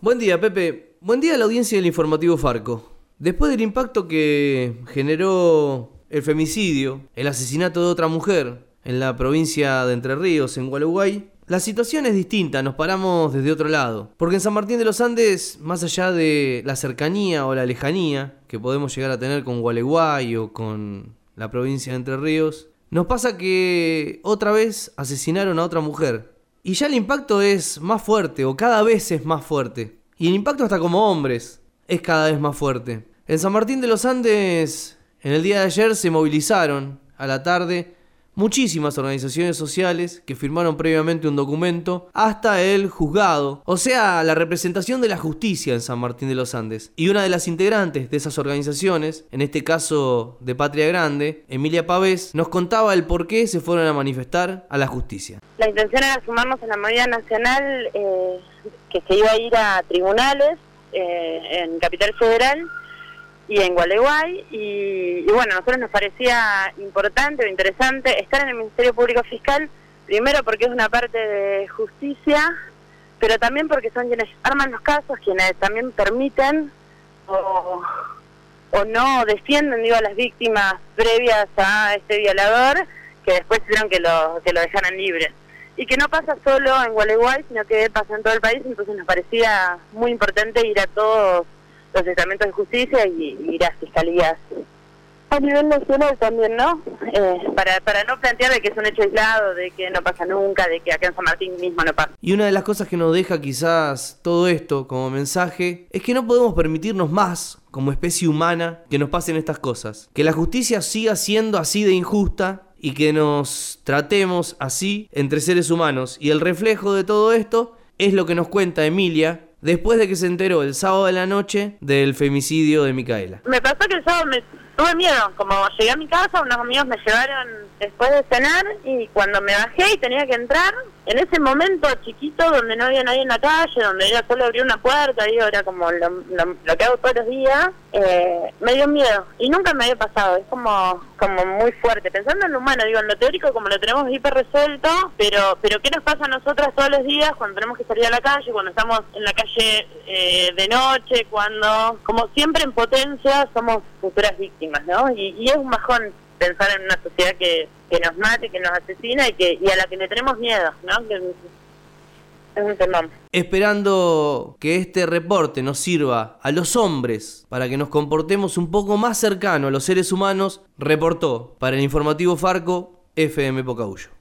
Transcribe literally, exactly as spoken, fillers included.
Buen día, Pepe. Buen día a la audiencia del informativo Farco. Después del impacto que generó el femicidio, el asesinato de otra mujer en la provincia de Entre Ríos, en Gualeguay, la situación es distinta, nos paramos desde otro lado. Porque en San Martín de los Andes, más allá de la cercanía o la lejanía que podemos llegar a tener con Gualeguay o con la provincia de Entre Ríos, nos pasa que otra vez asesinaron a otra mujer. Y ya el impacto es más fuerte, o cada vez es más fuerte. Y el impacto hasta como hombres es cada vez más fuerte. En San Martín de los Andes, en el día de ayer se movilizaron a la tarde muchísimas organizaciones sociales que firmaron previamente un documento hasta el juzgado, o sea, la representación de la justicia en San Martín de los Andes. Y una de las integrantes de esas organizaciones, en este caso de Patria Grande, Emilia Pavés, nos contaba el por qué se fueron a manifestar a la justicia. La intención era sumarnos a la movida nacional eh, que se iba a ir a tribunales eh, en Capital Federal y en Gualeguay, y, y bueno, a nosotros nos parecía importante o interesante estar en el Ministerio Público Fiscal, primero porque es una parte de justicia, pero también porque son quienes arman los casos, quienes también permiten o, o no defienden, digo, a las víctimas previas a este violador, que después hicieron que lo, que lo dejaran libre. Y que no pasa solo en Gualeguay, sino que pasa en todo el país, entonces nos parecía muy importante ir a todos los estamentos de justicia y, y ir a fiscalías a nivel nacional también, ¿no? Eh, para, para no plantear de que es un hecho aislado, de que no pasa nunca, de que acá en San Martín mismo no pasa. Y una de las cosas que nos deja quizás todo esto como mensaje es que no podemos permitirnos más, como especie humana, que nos pasen estas cosas. Que la justicia siga siendo así de injusta y que nos tratemos así entre seres humanos. Y el reflejo de todo esto es lo que nos cuenta Emilia después de que se enteró el sábado de la noche del femicidio de Micaela. Me pasó que el sábado me tuve miedo, como llegué a mi casa, unos amigos me llevaron después de cenar y cuando me bajé y tenía que entrar, en ese momento chiquito donde no había nadie en la calle, donde era solo abrir una puerta, digo, era como lo, lo, lo que hago todos los días, eh, me dio miedo y nunca me había pasado, es como como muy fuerte, pensando en lo humano, digo, en lo teórico como lo tenemos hiper resuelto, pero pero ¿qué nos pasa a nosotras todos los días cuando tenemos que salir a la calle, cuando estamos en la calle eh, de noche, cuando, como siempre en potencia, somos futuras víctimas, ¿no? Y, y es un bajón pensar en una sociedad que, que nos mate, que nos asesina y que y a la que le tenemos miedo, ¿no? Que es un temor. Esperando que este reporte nos sirva a los hombres para que nos comportemos un poco más cercano a los seres humanos, reportó para el informativo Farco F M Pocahuyo.